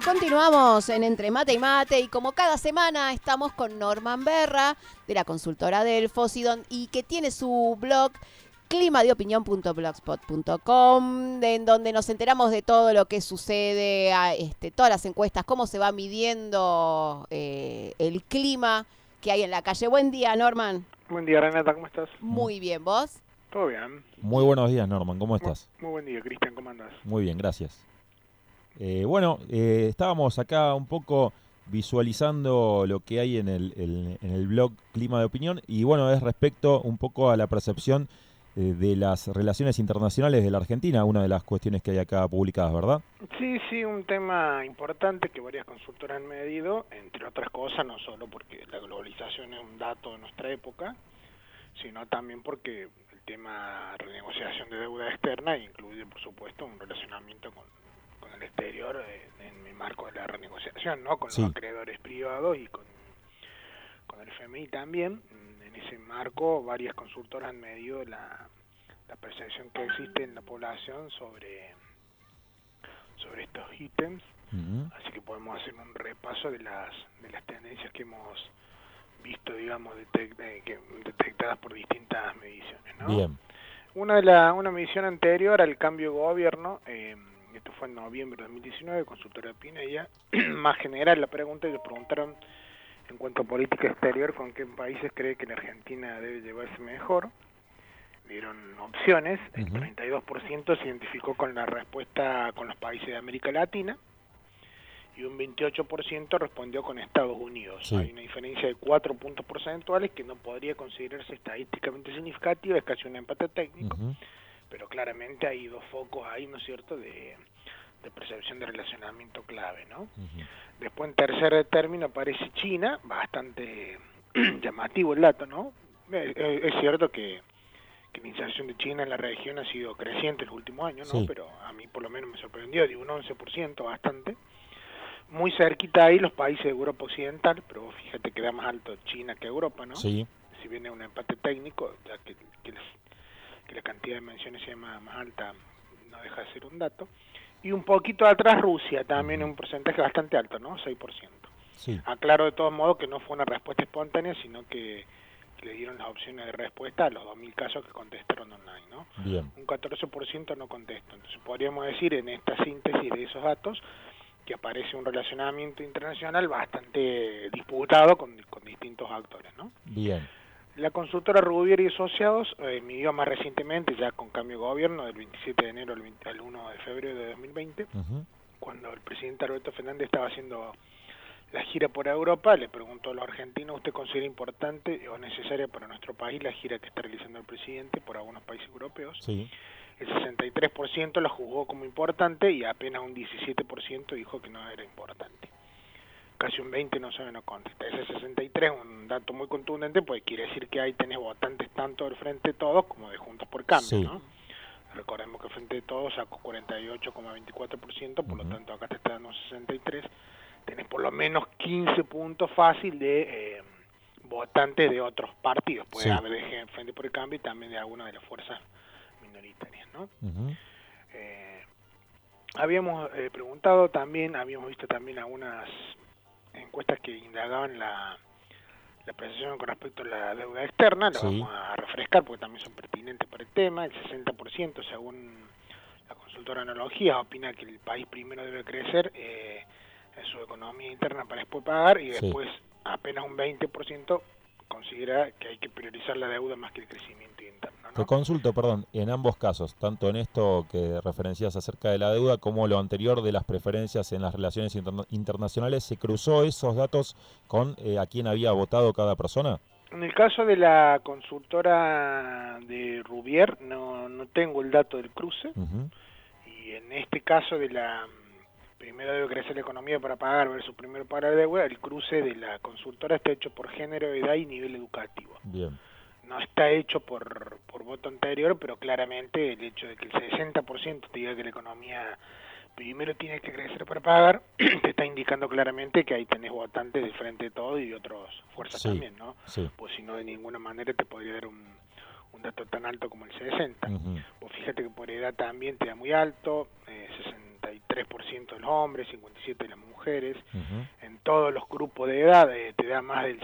Continuamos en Entre Mate y Mate y como cada semana estamos con Norman Berra de la consultora Delfos y que tiene su blog climadeopinión.blogspot.com, en donde nos enteramos de todo lo que sucede, todas las encuestas, cómo se va midiendo el clima que hay en la calle. Buen día, Norman. Buen día, Renata, ¿cómo estás? Muy bien, ¿vos? Todo bien. Muy buenos días, Norman, ¿cómo estás? Muy buen día, Cristian, ¿cómo andás? Muy bien, gracias. Estábamos acá un poco visualizando lo que hay en el blog Clima de Opinión y bueno, es respecto un poco a la percepción de las relaciones internacionales de la Argentina, una de las cuestiones que hay acá publicadas, ¿verdad? Sí, un tema importante que varias consultoras han medido, entre otras cosas, no solo porque la globalización es un dato de nuestra época, sino también porque el tema renegociación de deuda externa incluye, por supuesto, un relacionamiento con el exterior en el marco de la renegociación, ¿no? Con los acreedores privados y con el FMI también. En ese marco, varias consultoras han medido la percepción que existe en la población sobre estos ítems. Así que podemos hacer un repaso de las tendencias que hemos visto, digamos, detectadas por distintas mediciones, ¿no? Bien. Una medición anterior al cambio de gobierno, esto fue en noviembre de 2019, consultora Pinella, más general la pregunta, y le preguntaron en cuanto a política exterior, ¿con qué países cree que la Argentina debe llevarse mejor? Dieron opciones, el 32% se identificó con la respuesta con los países de América Latina, y un 28% respondió con Estados Unidos. Sí. Hay una diferencia de 4 puntos porcentuales que no podría considerarse estadísticamente significativa, es casi un empate técnico, pero claramente hay dos focos ahí, ¿no es cierto?, de percepción de relacionamiento clave, ¿no? Después, en tercer término, aparece China, bastante llamativo el dato, ¿no? Es cierto que la inserción de China en la región ha sido creciente en los últimos años, ¿no? Sí. Pero a mí por lo menos me sorprendió, de un 11%, bastante. Muy cerquita ahí los países de Europa Occidental, pero fíjate que da más alto China que Europa, ¿no? Sí. Si bien es un empate técnico, ya que la cantidad de menciones sea más alta, no deja de ser un dato. Y un poquito atrás Rusia, también un porcentaje bastante alto, ¿no? 6%. Sí. Aclaro de todos modos que no fue una respuesta espontánea, sino que le dieron las opciones de respuesta a los 2.000 casos que contestaron online, ¿no? Bien. Un 14% no contestó. Entonces podríamos decir en esta síntesis de esos datos que aparece un relacionamiento internacional bastante disputado con distintos actores, ¿no? Bien. La consultora Rubier y Asociados midió más recientemente, ya con cambio de gobierno, del 27 de enero al 1 de febrero de 2020, cuando el presidente Alberto Fernández estaba haciendo la gira por Europa, le preguntó a los argentinos, ¿usted considera importante o necesaria para nuestro país la gira que está realizando el presidente por algunos países europeos? Sí. El 63% la juzgó como importante y apenas un 17% dijo que no era importante. Casi un 20% no sabe, no contesta. Ese 63 es un dato muy contundente, pues quiere decir que ahí tenés votantes tanto del Frente de Todos como de Juntos por Cambio, Sí. ¿no? Recordemos que el Frente de Todos sacó 48,24%, por lo tanto acá te está dando un 63%. Tenés por lo menos 15 puntos fácil de votantes de otros partidos. Puede haber de Frente por el Cambio y también de alguna de las fuerzas minoritarias, ¿no? Habíamos preguntado también, habíamos visto también algunas encuestas que indagaban la percepción con respecto a la deuda externa, lo vamos a refrescar porque también son pertinentes para el tema. El 60%, según la consultora Analogías, opina que el país primero debe crecer en su economía interna para después pagar, y después apenas un 20% considera que hay que priorizar la deuda más que el crecimiento interno, ¿no? Te consulto, perdón, en ambos casos, tanto en esto que referencias acerca de la deuda como lo anterior de las preferencias en las relaciones internacionales, ¿se cruzó esos datos con a quién había votado cada persona? En el caso de la consultora de Rubier, no tengo el dato del cruce, y en este caso de la primero debe crecer la economía para pagar versus primero pagar la deuda, el cruce de la consultora está hecho por género, edad y nivel educativo. Bien. No está hecho por voto anterior, pero claramente el hecho de que el 60% te diga que la economía primero tiene que crecer para pagar, te está indicando claramente que ahí tenés votantes de Frente de Todo y de otras fuerzas también, ¿no? Pues si no, de ninguna manera te podría dar un dato tan alto como el 60. Pues fíjate que por edad también te da muy alto, 60 53% de los hombres, 57% de las mujeres. En Ujú. todos los grupos de edad te da más del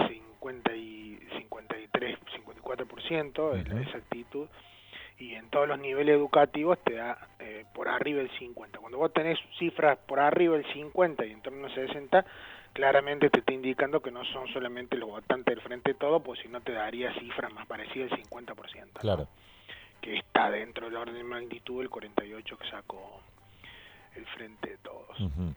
53, 54% es la Ujú. exactitud. Y en todos los niveles educativos te da por arriba del 50. Cuando vos tenés cifras por arriba del 50 y en torno a 60, claramente te está indicando que no son solamente los votantes del Frente de Todos, pues si no te daría cifras más parecidas al 50%, ¿no? Claro. Que está dentro del orden de magnitud del 48 que sacó el Frente de Todos. Ujú.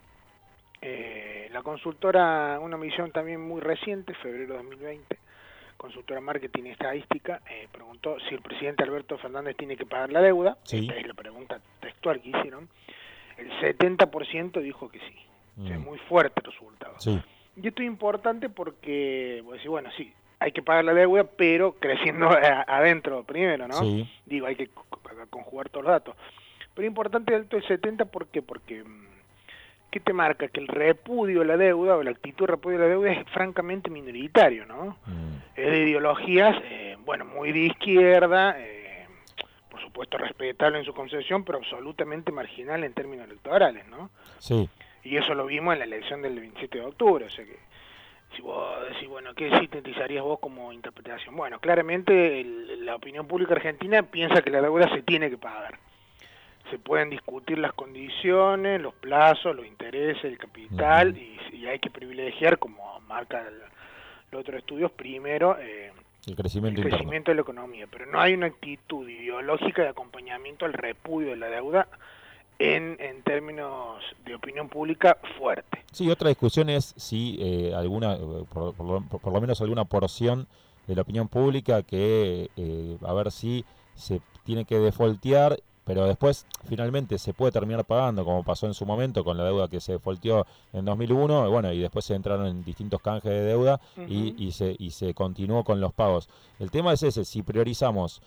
La consultora, una medición también muy reciente, febrero de 2020, consultora Marketing y Estadística, preguntó si el presidente Alberto Fernández tiene que pagar la deuda. Sí. Esta es la pregunta textual que hicieron. El 70% dijo que sí. O sea, es muy fuerte el resultado. Sí. Y esto es importante porque, vos decís, bueno, sí, hay que pagar la deuda, pero creciendo adentro primero, ¿no? Sí. Digo, hay que conjugar todos los datos. Pero es importante el 70%, ¿por qué? Porque ¿qué te marca? Que el repudio de la deuda o la actitud de repudio de la deuda es francamente minoritario, ¿no? Es de ideologías, bueno, muy de izquierda, por supuesto respetable en su concepción, pero absolutamente marginal en términos electorales, ¿no? Sí. Y eso lo vimos en la elección del 27 de octubre, o sea que si vos decís, bueno, ¿qué sintetizarías vos como interpretación? Bueno, claramente la opinión pública argentina piensa que la deuda se tiene que pagar. Se pueden discutir las condiciones, los plazos, los intereses, el capital, y hay que privilegiar, como marca los otros estudios, primero El crecimiento el interno. crecimiento de la economía. Pero no hay una actitud ideológica de acompañamiento al repudio de la deuda en términos de opinión pública fuerte. Sí, otra discusión es si alguna, por lo menos alguna porción de la opinión pública que a ver si se tiene que defaultear, pero después finalmente se puede terminar pagando, como pasó en su momento con la deuda que se defaulteó en 2001, bueno, y después se entraron en distintos canjes de deuda y se continuó con los pagos. El tema es ese, si priorizamos,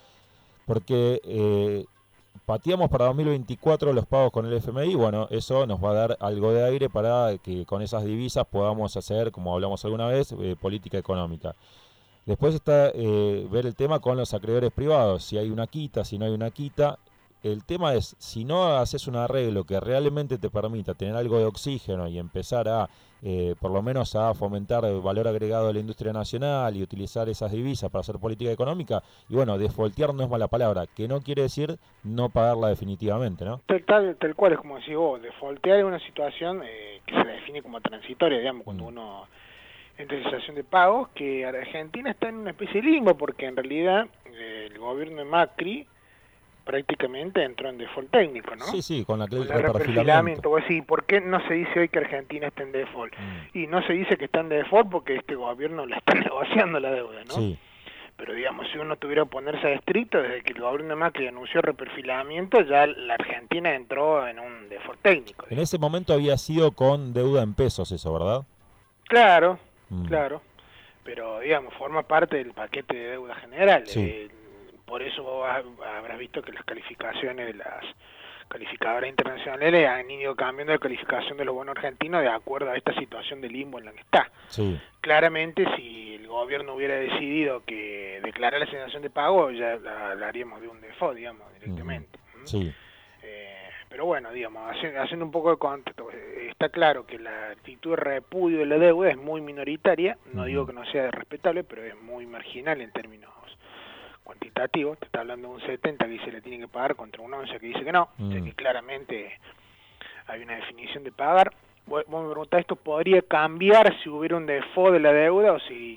porque pateamos para 2024 los pagos con el FMI, bueno, eso nos va a dar algo de aire para que con esas divisas podamos hacer, como hablamos alguna vez, política económica. Después está ver el tema con los acreedores privados, si hay una quita, si no hay una quita. El tema es, si no haces un arreglo que realmente te permita tener algo de oxígeno y empezar a, por lo menos a fomentar el valor agregado de la industria nacional y utilizar esas divisas para hacer política económica, y bueno, defaultear no es mala palabra, que no quiere decir no pagarla definitivamente, ¿no? Tal cual, es como decís vos, defaultear es una situación que se define como transitoria, digamos, cuando uno entra en situación de pagos, que Argentina está en una especie de limbo, porque en realidad el gobierno de Macri prácticamente entró en default técnico, ¿no? Sí, sí, con la Con el reperfilamiento. reperfilamiento. Vos decís, ¿por qué no se dice hoy que Argentina está en default? Y no se dice que está en default porque este gobierno la está negociando la deuda, ¿no? Sí. Pero digamos, si uno tuviera que ponerse a estricto, desde que el gobierno de Macri anunció reperfilamiento, ya la Argentina entró en un default técnico. En ese momento había sido con deuda en pesos eso, ¿verdad? Claro, claro. Pero digamos, forma parte del paquete de deuda general. Sí. Por eso vos habrás visto que las calificaciones de las calificadoras internacionales han ido cambiando la calificación de los bonos argentinos de acuerdo a esta situación de limbo en la que está. Sí. Claramente, si el gobierno hubiera decidido que declarar la asignación de pago, ya la haríamos de un default, digamos, directamente. Sí. Pero bueno, digamos, haciendo un poco de contexto, está claro que la actitud de repudio de la deuda es muy minoritaria, no digo que no sea respetable, pero es muy marginal en términos cuantitativo. Te está hablando de un 70 que dice le tiene que pagar contra un 11 que dice que no, o sea que claramente hay una definición de pagar. Vos me preguntás, ¿esto podría cambiar si hubiera un default de la deuda o si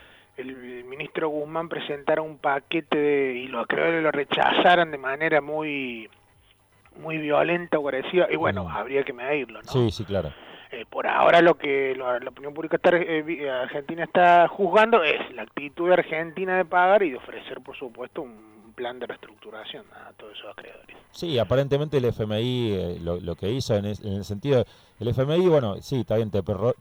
el ministro Guzmán presentara un paquete y los acreedores lo rechazaran de manera muy violenta o agresiva? Y bueno, habría que medirlo, ¿no? Sí, sí, claro. Por ahora lo que la opinión pública argentina está juzgando es la actitud de Argentina de pagar y de ofrecer, por supuesto, un plan de reestructuración a todos esos acreedores. Sí, aparentemente el FMI lo que hizo en el sentido, el FMI, bueno, sí, está bien, te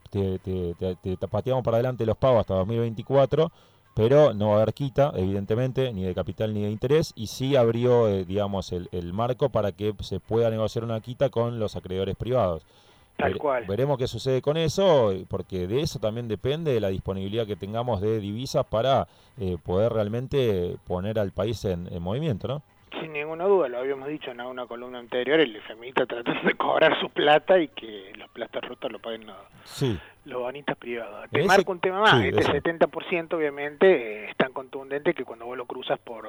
pateamos para adelante los pagos hasta 2024, pero no va a haber quita, evidentemente, ni de capital ni de interés, y sí abrió, digamos, el marco para que se pueda negociar una quita con los acreedores privados. Tal cual. Veremos qué sucede con eso, porque de eso también depende de la disponibilidad que tengamos de divisas para poder realmente poner al país en movimiento, ¿no? Sin ninguna duda, lo habíamos dicho en una columna anterior, el FMI está tratando de cobrar su plata y que los platos rotos lo paguen los bonistas privados. Te marco un tema más, este 70% obviamente es tan contundente que cuando vos lo cruzas por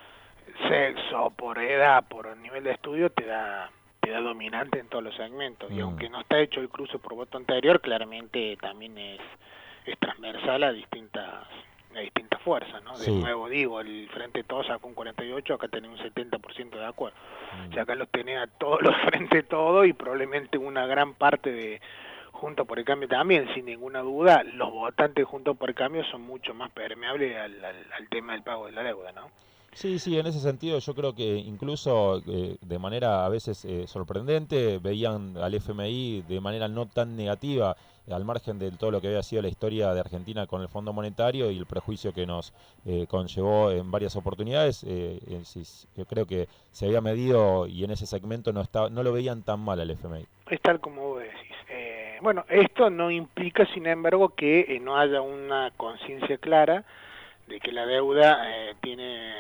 sexo, por edad, por nivel de estudio, te da dominante en todos los segmentos. Y aunque no está hecho el cruce por voto anterior, claramente también es transversal a distintas fuerzas, ¿no? De nuevo digo, el Frente Todos sacó un 48, acá tenés un 70% de acuerdo. O sea, acá los tenés a todos los Frente Todos y probablemente una gran parte de Juntos por el Cambio también, sin ninguna duda, los votantes de Juntos por el Cambio son mucho más permeables al tema del pago de la deuda, ¿no? Sí, en ese sentido yo creo que incluso de manera a veces sorprendente veían al FMI de manera no tan negativa, al margen de todo lo que había sido la historia de Argentina con el Fondo Monetario y el prejuicio que nos conllevó en varias oportunidades. Yo creo que se había medido y en ese segmento no lo veían tan mal al FMI. Es tal como vos decís. Bueno, esto no implica, sin embargo, que no haya una conciencia clara de que la deuda tiene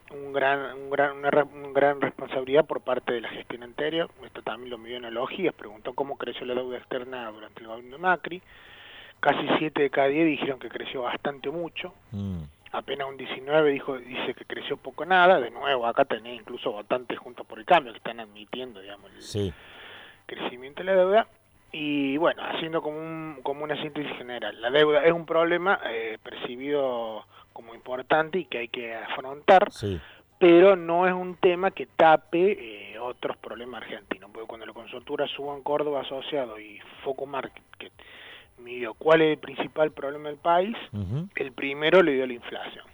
una gran responsabilidad por parte de la gestión anterior. Esto también lo midió en Elogias, preguntó cómo creció la deuda externa durante el gobierno de Macri. Casi 7 de cada 10 dijeron que creció bastante mucho. Apenas un 19 dice que creció poco nada. De nuevo, acá tenés incluso votantes Juntos por el Cambio que están admitiendo, digamos, el crecimiento de la deuda. Y bueno, haciendo como una síntesis general, la deuda es un problema percibido como importante y que hay que afrontar, pero no es un tema que tape otros problemas argentinos, porque cuando la consultora Suban Córdoba Asociado y Foco Market midió cuál es el principal problema del país, el primero le dio la inflación.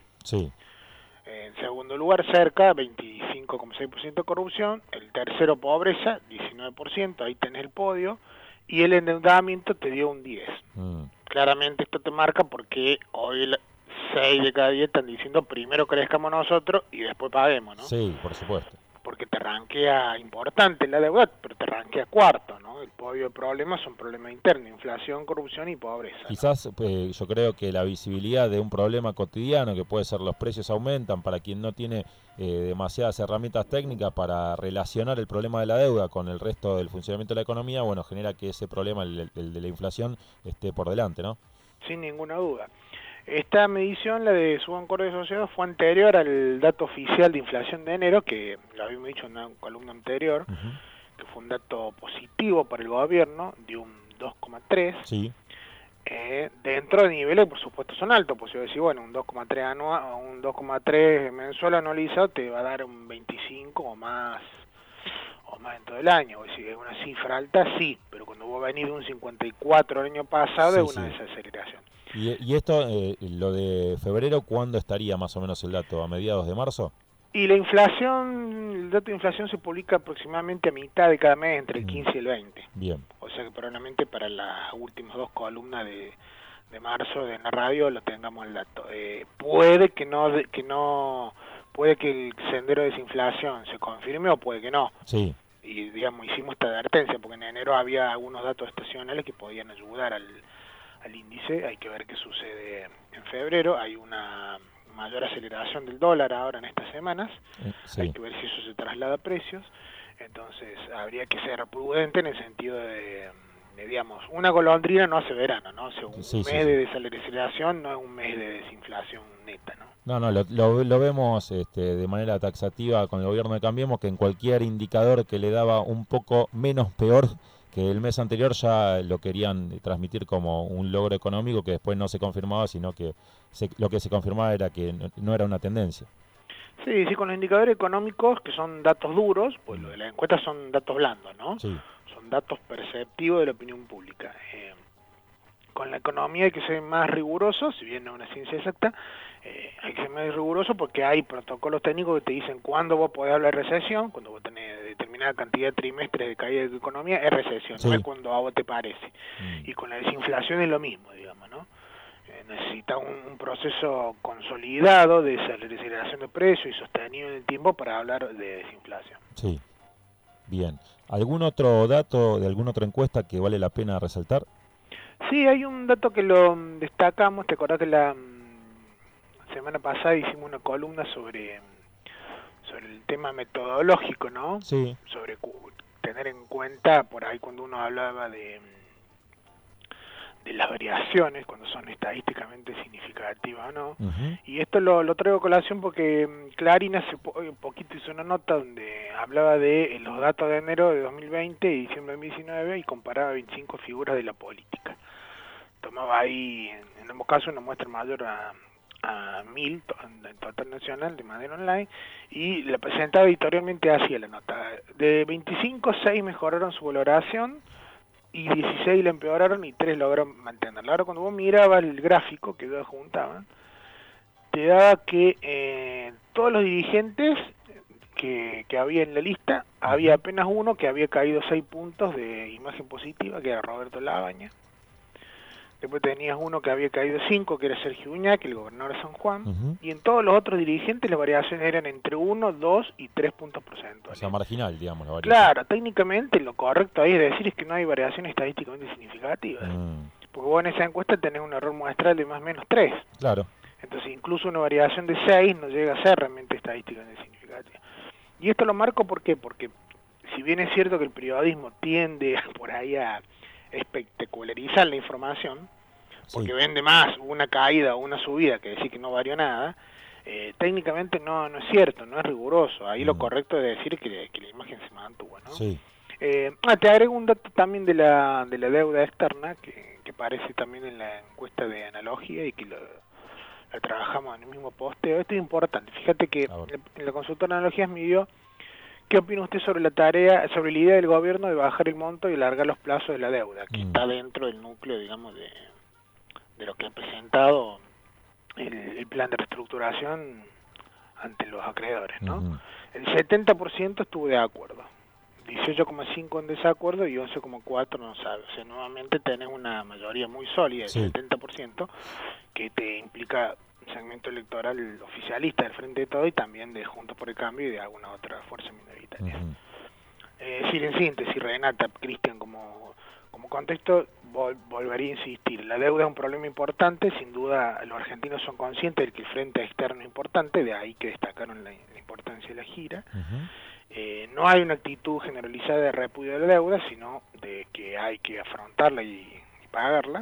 En segundo lugar, cerca, 25,6% de corrupción, el tercero, pobreza, 19%, ahí tenés el podio, y el endeudamiento te dio un 10. Claramente esto te marca porque hoy 6 de cada 10 están diciendo primero crezcamos nosotros y después paguemos, ¿no? Sí, por supuesto. Porque te rankea importante la deuda, pero te rankea cuarto, ¿no? El podio de problemas son problemas internos, inflación, corrupción y pobreza, ¿no? Quizás yo creo que la visibilidad de un problema cotidiano, que puede ser los precios aumentan, para quien no tiene demasiadas herramientas técnicas para relacionar el problema de la deuda con el resto del funcionamiento de la economía, bueno, genera que ese problema, el de la inflación, esté por delante, ¿no? Sin ninguna duda. Esta medición, la de Suban Córdoba Asociados, fue anterior al dato oficial de inflación de enero, que lo habíamos dicho en una columna anterior, que fue un dato positivo para el gobierno, de un 2,3. Dentro de niveles, por supuesto, son altos, pues yo decía, bueno, un 2,3 anual o un 2,3 mensual anualizado te va a dar un 25 o más en todo el año. Si es una cifra alta, sí, pero cuando vos venís de un 54 el año pasado, es una desaceleración. ¿Y esto, lo de febrero, cuándo estaría más o menos el dato? ¿A mediados de marzo? Y la inflación, el dato de inflación se publica aproximadamente a mitad de cada mes, entre el 15 y el 20. Bien. O sea que probablemente para las últimas 2 columnas de marzo en la radio lo tengamos el dato. Puede que el sendero de desinflación se confirme o puede que no. Y digamos, hicimos esta advertencia porque en enero había algunos datos estacionales que podían ayudar al índice. Hay que ver qué sucede en febrero. Hay una mayor aceleración del dólar ahora en estas semanas. Hay que ver si eso se traslada a precios. Entonces habría que ser prudente en el sentido de digamos, una golondrina no hace verano, ¿no? O sea, un mes de desaceleración no es un mes de desinflación neta, ¿no? No, lo vemos de manera taxativa con el gobierno de Cambiemos, que en cualquier indicador que le daba un poco menos peor que el mes anterior ya lo querían transmitir como un logro económico que después no se confirmaba, sino que lo que se confirmaba era que no era una tendencia. Sí, con los indicadores económicos, que son datos duros, pues lo de las encuestas son datos blandos, ¿no? Son datos perceptivos de la opinión pública. Con la economía hay que ser más riguroso, si bien no es una ciencia exacta, hay que ser más riguroso porque hay protocolos técnicos que te dicen cuándo vos podés hablar de recesión, cuando vos tenés determinada cantidad de trimestres de caída de tu economía, es recesión, no es cuando a vos te parece. Y con la desinflación es lo mismo, digamos, ¿no? Necesita un proceso consolidado de desaceleración de precios y sostenido en el tiempo para hablar de desinflación. Sí, bien. ¿Algún otro dato de alguna otra encuesta que vale la pena resaltar? Sí, hay un dato que lo destacamos. ¿Te acordás que la semana pasada hicimos una columna sobre sobre el tema metodológico, ¿no? Sí. Sobre tener en cuenta, por ahí cuando uno hablaba de las variaciones, cuando son estadísticamente significativas o no. Y esto lo traigo a colación porque Clarín hace poquito hizo una nota donde hablaba de los datos de enero de 2020 y diciembre de 2019 y comparaba 25 figuras de la política. Tomaba ahí, en ambos casos, una muestra mayor a 1000 en total nacional de manera online, y la presentaba editorialmente así la nota. De 25, 6 mejoraron su valoración, y 16 la empeoraron y 3 lograron mantenerla. Ahora cuando vos mirabas el gráfico que ellos juntaban, te daba que todos los dirigentes que había en la lista, había apenas uno que había caído 6 puntos de imagen positiva, que era Roberto Labaña. Después tenías uno que había caído 5, que era Sergio Uñac, el gobernador de San Juan, y en todos los otros dirigentes las variaciones eran entre 1, 2 y 3 puntos porcentuales. O sea, marginal, digamos, la variación. Claro, técnicamente lo correcto ahí es decir es que no hay variaciones estadísticamente significativas. Porque vos en esa encuesta tenés un error muestral de más o menos 3. Claro. Entonces incluso una variación de 6 no llega a ser realmente estadísticamente significativa. Y esto lo marco ¿por qué? Porque si bien es cierto que el periodismo tiende por ahí a espectacularizar la información, porque vende más una caída o una subida que decir que no varió nada, técnicamente no es cierto, no es riguroso. Ahí lo correcto es decir que la imagen se mantuvo, ¿no? Sí. Te agrego un dato también de la deuda externa que aparece también en la encuesta de Analogía y que la trabajamos en el mismo posteo. Esto es importante. Fíjate que en la consultora Analogías midió ¿qué opina usted sobre sobre la idea del gobierno de bajar el monto y alargar los plazos de la deuda? Que está dentro del núcleo, digamos, de lo que ha presentado el plan de reestructuración ante los acreedores, ¿no? El 70% estuvo de acuerdo, 18,5% en desacuerdo y 11,4% no sabe. O sea, nuevamente tenés una mayoría muy sólida, el 70%, que te implica un segmento electoral oficialista del Frente de Todo y también de Juntos por el Cambio y de alguna otra fuerza minoritaria. Decir en síntesis, Renata, Cristian, como contexto, volvería a insistir, la deuda es un problema importante, sin duda los argentinos son conscientes de que el frente externo es importante, de ahí que destacaron la importancia de la gira. No hay una actitud generalizada de repudio de la deuda, sino de que hay que afrontarla y pagarla,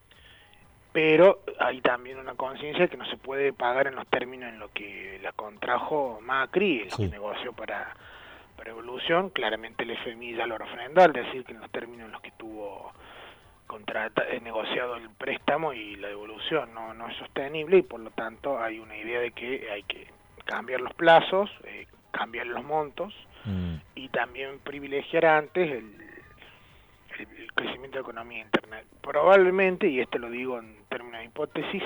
pero hay también una conciencia de que no se puede pagar en los términos en los que la contrajo Macri, en lo que negoció para Evolución. Claramente el FMI ya lo refrendó al decir que en los términos en los que tuvo negociado el préstamo y la devolución no es sostenible, y por lo tanto hay una idea de que hay que cambiar los plazos, cambiar los montos y también privilegiar antes el crecimiento de la economía interna. Probablemente, y esto lo digo en términos de hipótesis,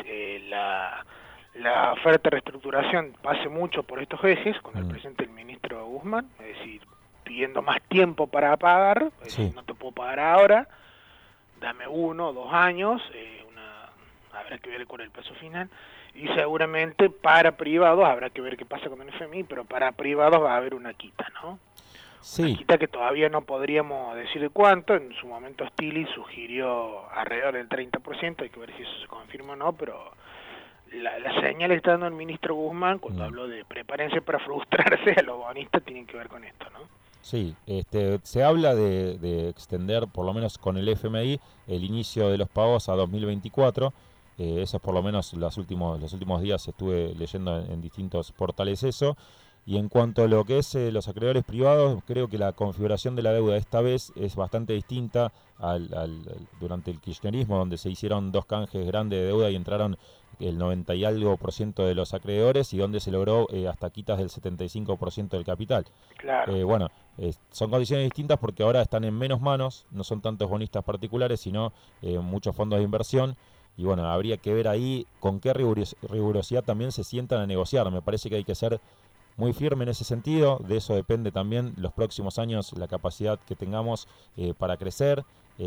la oferta de reestructuración pase mucho por estos ejes, con el presente del ministro Guzmán, es decir, pidiendo más tiempo para pagar, es decir, no te puedo pagar ahora, dame 1 o 2 años, habrá que ver cuál es el plazo final, y seguramente para privados, habrá que ver qué pasa con el FMI, pero para privados va a haber una quita, ¿no? Una quita que todavía no podríamos decir de cuánto. En su momento Stili sugirió alrededor del 30%, hay que ver si eso se confirma o no, pero la señal está dando el ministro Guzmán cuando habló de prepárense para frustrarse a los bonistas, tienen que ver con esto, ¿no? Sí, se habla de extender, por lo menos con el FMI, el inicio de los pagos a 2024. Eso es por lo menos los últimos días estuve leyendo en distintos portales eso. Y en cuanto a lo que es los acreedores privados, creo que la configuración de la deuda esta vez es bastante distinta durante el kirchnerismo, donde se hicieron 2 canjes grandes de deuda y entraron el 90 y algo % de los acreedores, y donde se logró hasta quitas del 75% del capital. Claro. Son condiciones distintas porque ahora están en menos manos, no son tantos bonistas particulares, sino muchos fondos de inversión. Y bueno, habría que ver ahí con qué rigurosidad también se sientan a negociar. Me parece que hay que ser muy firme en ese sentido. De eso depende también los próximos años, la capacidad que tengamos para crecer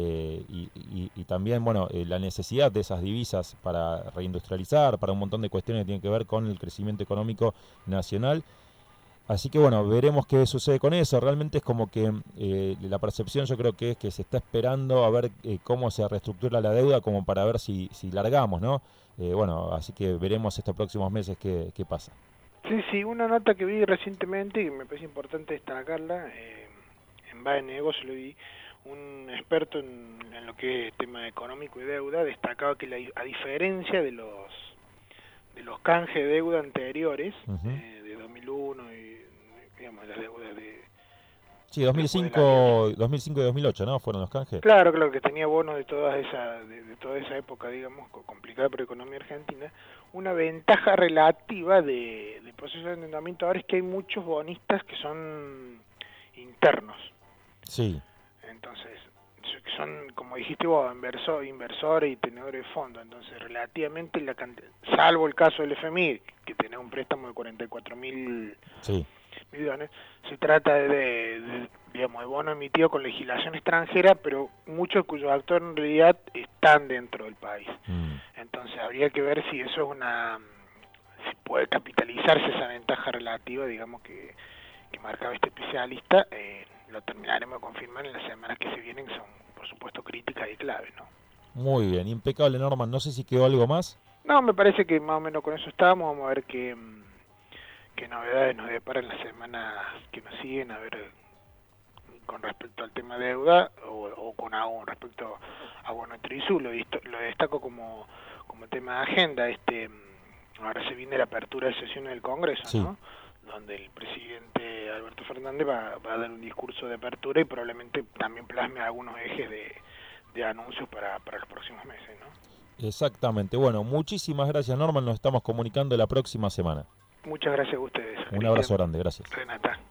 y también la necesidad de esas divisas para reindustrializar, para un montón de cuestiones que tienen que ver con el crecimiento económico nacional. Así que veremos qué sucede con eso. Realmente es como que la percepción, yo creo que es que se está esperando a ver cómo se reestructura la deuda, como para ver si largamos, ¿no? Así que veremos estos próximos meses qué pasa. Sí, una nota que vi recientemente y que me parece importante destacarla, en Va de Negocios lo vi, un experto en lo que es tema económico y deuda, destacaba que a diferencia de los canjes de deuda anteriores, de 2001 y digamos las deudas de... Sí, 2005 y 2008, ¿no? Fueron los canjes. Claro, que tenía bonos de toda esa época, digamos, complicada por la economía argentina. Una ventaja relativa del proceso de endeudamiento ahora es que hay muchos bonistas que son internos. Sí. Entonces, que son, como dijiste vos, inversores y tenedores de fondos. Entonces, relativamente, salvo el caso del FMI, que tiene un préstamo de 44.000 millones, se trata digamos, de bono emitido con legislación extranjera, pero muchos cuyos actores en realidad están dentro del país. Entonces, habría que ver si eso es si puede capitalizarse esa ventaja relativa, digamos, que marcaba este especialista. Lo terminaremos de confirmar en las semanas que se vienen, que son, por supuesto, críticas y claves, ¿no? Muy bien, impecable, Norman. No sé si quedó algo más. No, me parece que más o menos con eso estamos. Vamos a ver qué novedades nos deparan las semanas que nos siguen, a ver con respecto al tema de deuda o con algo respecto a Bono Trisu. Lo destaco como tema de agenda. Ahora se viene la apertura de sesiones del Congreso, ¿no? Donde el presidente Alberto Fernández va a dar un discurso de apertura y probablemente también plasme algunos ejes de anuncios para los próximos meses, ¿no? Exactamente. Bueno, muchísimas gracias, Norman. Nos estamos comunicando la próxima semana. Muchas gracias a ustedes. Un abrazo grande, gracias. Renata.